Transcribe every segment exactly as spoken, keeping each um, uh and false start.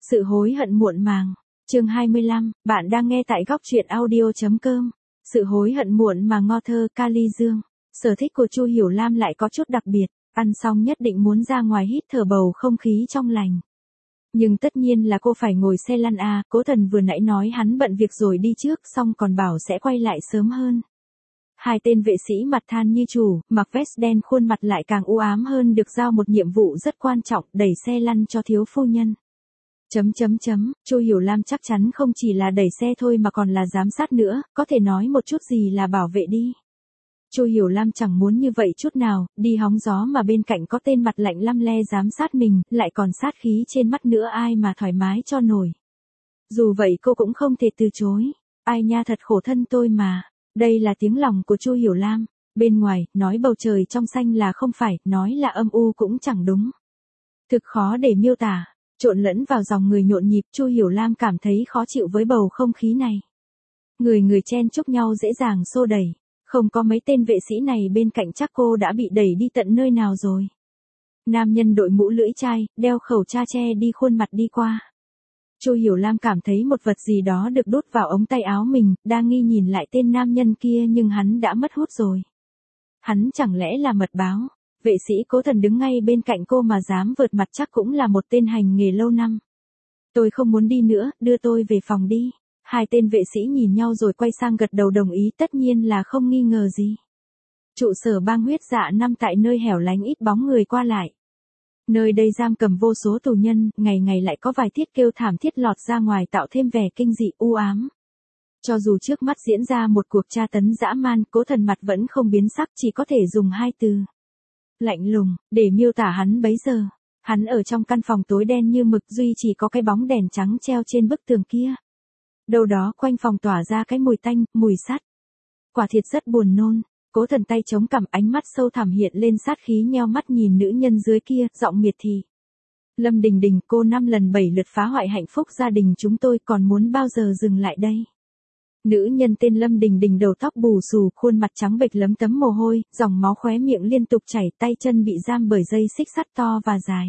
Sự hối hận muộn màng. Chương hai mươi lăm, bạn đang nghe tại góc truyện audio chấm com. Sự hối hận muộn màng ngao thơ Kali Dương. Sở thích của Chu Hiểu Lam lại có chút đặc biệt, ăn xong nhất định muốn ra ngoài hít thở bầu không khí trong lành. Nhưng tất nhiên là cô phải ngồi xe lăn à, Cố Thần vừa nãy nói hắn bận việc rồi đi trước, xong còn bảo sẽ quay lại sớm hơn. Hai tên vệ sĩ mặt than như chủ, mặc vest đen khuôn mặt lại càng u ám hơn, được giao một nhiệm vụ rất quan trọng, đẩy xe lăn cho thiếu phu nhân. Chấm chấm chấm, Chu Hiểu Lam chắc chắn không chỉ là đẩy xe thôi mà còn là giám sát nữa, có thể nói một chút gì là bảo vệ đi. Chu Hiểu Lam chẳng muốn như vậy chút nào, đi hóng gió mà bên cạnh có tên mặt lạnh lăm le giám sát mình, lại còn sát khí trên mắt nữa, ai mà thoải mái cho nổi. Dù vậy cô cũng không thể từ chối, ai nha, thật khổ thân tôi mà. Đây là tiếng lòng của Chu Hiểu Lam, bên ngoài, nói bầu trời trong xanh là không phải, nói là âm u cũng chẳng đúng. Thực khó để miêu tả, trộn lẫn vào dòng người nhộn nhịp, Chu Hiểu Lam cảm thấy khó chịu với bầu không khí này. Người người chen chúc nhau dễ dàng xô đẩy, không có mấy tên vệ sĩ này bên cạnh chắc cô đã bị đẩy đi tận nơi nào rồi. Nam nhân đội mũ lưỡi chai, đeo khẩu cha che đi khuôn mặt đi qua. Chu Hiểu Lam cảm thấy một vật gì đó được đút vào ống tay áo mình, đang nghi nhìn lại tên nam nhân kia nhưng hắn đã mất hút rồi. Hắn chẳng lẽ là mật báo? Vệ sĩ Cố Thần đứng ngay bên cạnh cô mà dám vượt mặt chắc cũng là một tên hành nghề lâu năm. Tôi không muốn đi nữa, đưa tôi về phòng đi. Hai tên vệ sĩ nhìn nhau rồi quay sang gật đầu đồng ý, tất nhiên là không nghi ngờ gì. Trụ sở bang huyết dạ năm tại nơi hẻo lánh ít bóng người qua lại. Nơi đây giam cầm vô số tù nhân, ngày ngày lại có vài thiết kêu thảm thiết lọt ra ngoài tạo thêm vẻ kinh dị u ám. Cho dù trước mắt diễn ra một cuộc tra tấn dã man, Cố Thần mặt vẫn không biến sắc, chỉ có thể dùng hai từ. Lạnh lùng, để miêu tả hắn bấy giờ. Hắn ở trong căn phòng tối đen như mực, duy chỉ có cái bóng đèn trắng treo trên bức tường kia. Đâu đó quanh phòng tỏa ra cái mùi tanh, mùi sắt. Quả thiệt rất buồn nôn. Cố Thần tay chống cằm, ánh mắt sâu thẳm hiện lên sát khí, nheo mắt nhìn nữ nhân dưới kia, giọng miệt thị. Lâm Đình Đình, cô năm lần bảy lượt phá hoại hạnh phúc gia đình chúng tôi, còn muốn bao giờ dừng lại đây? Nữ nhân tên Lâm Đình Đình đầu tóc bù xù, khuôn mặt trắng bệch lấm tấm mồ hôi, dòng máu khóe miệng liên tục chảy, tay chân bị giam bởi dây xích sắt to và dài.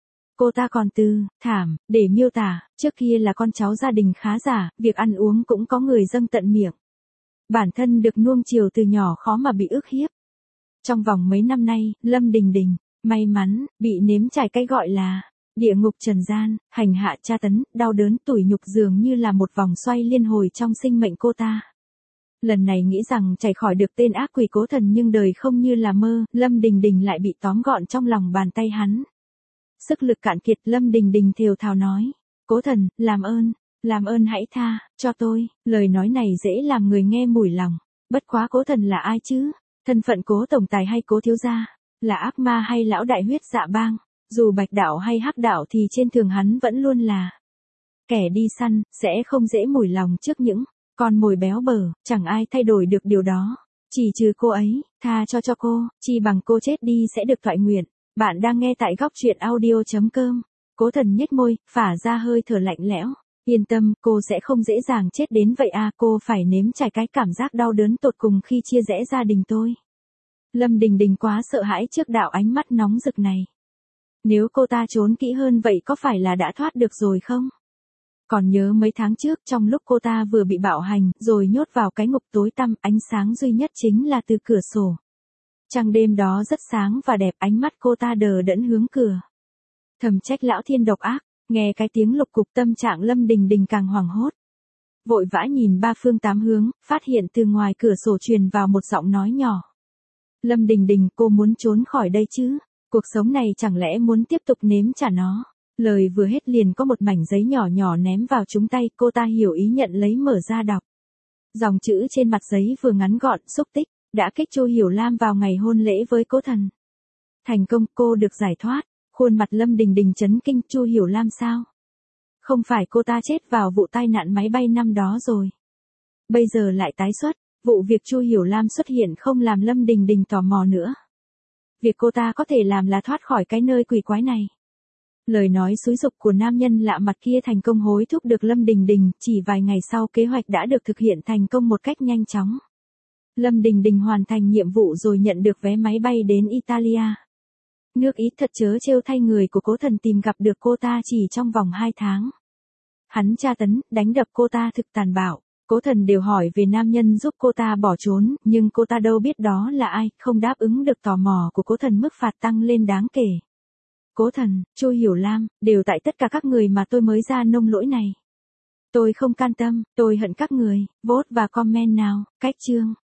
Cô ta còn từ, thảm, để miêu tả, trước kia là con cháu gia đình khá giả, việc ăn uống cũng có người dâng tận miệng. Bản thân được nuông chiều từ nhỏ khó mà bị ức hiếp. Trong vòng mấy năm nay, Lâm Đình Đình, may mắn, bị nếm trải cái gọi là địa ngục trần gian, hành hạ tra tấn, đau đớn tủi nhục dường như là một vòng xoay liên hồi trong sinh mệnh cô ta. Lần này nghĩ rằng chạy khỏi được tên ác quỷ Cố Thần nhưng đời không như là mơ, Lâm Đình Đình lại bị tóm gọn trong lòng bàn tay hắn. Sức lực cạn kiệt, Lâm Đình Đình thều thào nói, Cố Thần, làm ơn, làm ơn hãy tha cho tôi. Lời nói này dễ làm người nghe mủi lòng. Bất quá Cố Thần là ai chứ? Thân phận Cố tổng tài hay Cố thiếu gia? Là ác ma hay lão đại huyết dạ bang? Dù bạch đạo hay hắc đạo thì trên thường hắn vẫn luôn là kẻ đi săn, sẽ không dễ mủi lòng trước những con mồi béo bở, chẳng ai thay đổi được điều đó. Chỉ trừ cô ấy, tha cho cho cô, chi bằng cô chết đi sẽ được toại nguyện. Bạn đang nghe tại góc truyện audio chấm com. Cố Thần nhếch môi, phả ra hơi thở lạnh lẽo. Yên tâm, cô sẽ không dễ dàng chết đến vậy à, cô phải nếm trải cái cảm giác đau đớn tột cùng khi chia rẽ gia đình tôi. Lâm Đình Đình quá sợ hãi trước đạo ánh mắt nóng rực này. Nếu cô ta trốn kỹ hơn vậy có phải là đã thoát được rồi không? Còn nhớ mấy tháng trước trong lúc cô ta vừa bị bạo hành rồi nhốt vào cái ngục tối tăm, ánh sáng duy nhất chính là từ cửa sổ. Trăng đêm đó rất sáng và đẹp, ánh mắt cô ta đờ đẫn hướng cửa. Thầm trách lão thiên độc ác, nghe cái tiếng lục cục tâm trạng Lâm Đình Đình càng hoảng hốt. Vội vã nhìn ba phương tám hướng, phát hiện từ ngoài cửa sổ truyền vào một giọng nói nhỏ. Lâm Đình Đình, cô muốn trốn khỏi đây chứ? Cuộc sống này chẳng lẽ muốn tiếp tục nếm trả nó? Lời vừa hết liền có một mảnh giấy nhỏ nhỏ ném vào trúng tay, cô ta hiểu ý nhận lấy mở ra đọc. Dòng chữ trên mặt giấy vừa ngắn gọn, xúc tích, đã kích Chu Hiểu Lam vào ngày hôn lễ với Cố Thần. Thành công, cô được giải thoát. Khuôn mặt Lâm Đình Đình chấn kinh, Chu Hiểu Lam sao? Không phải cô ta chết vào vụ tai nạn máy bay năm đó rồi. Bây giờ lại tái xuất, vụ việc Chu Hiểu Lam xuất hiện không làm Lâm Đình Đình tò mò nữa. Việc cô ta có thể làm là thoát khỏi cái nơi quỷ quái này. Lời nói xúi giục của nam nhân lạ mặt kia thành công hối thúc được Lâm Đình Đình, chỉ vài ngày sau kế hoạch đã được thực hiện thành công một cách nhanh chóng. Lâm Đình Đình hoàn thành nhiệm vụ rồi nhận được vé máy bay đến Italia. Nước Ý thật chớ trêu thay, người của Cố Thần tìm gặp được cô ta chỉ trong vòng hai tháng. Hắn tra tấn, đánh đập cô ta thực tàn bạo. Cố Thần đều hỏi về nam nhân giúp cô ta bỏ trốn, nhưng cô ta đâu biết đó là ai, không đáp ứng được tò mò của Cố Thần, mức phạt tăng lên đáng kể. Cố Thần, Chu Hiểu Lam, đều tại tất cả các người mà tôi mới ra nông nỗi này. Tôi không can tâm, tôi hận các người, vote và comment nào, cách chương.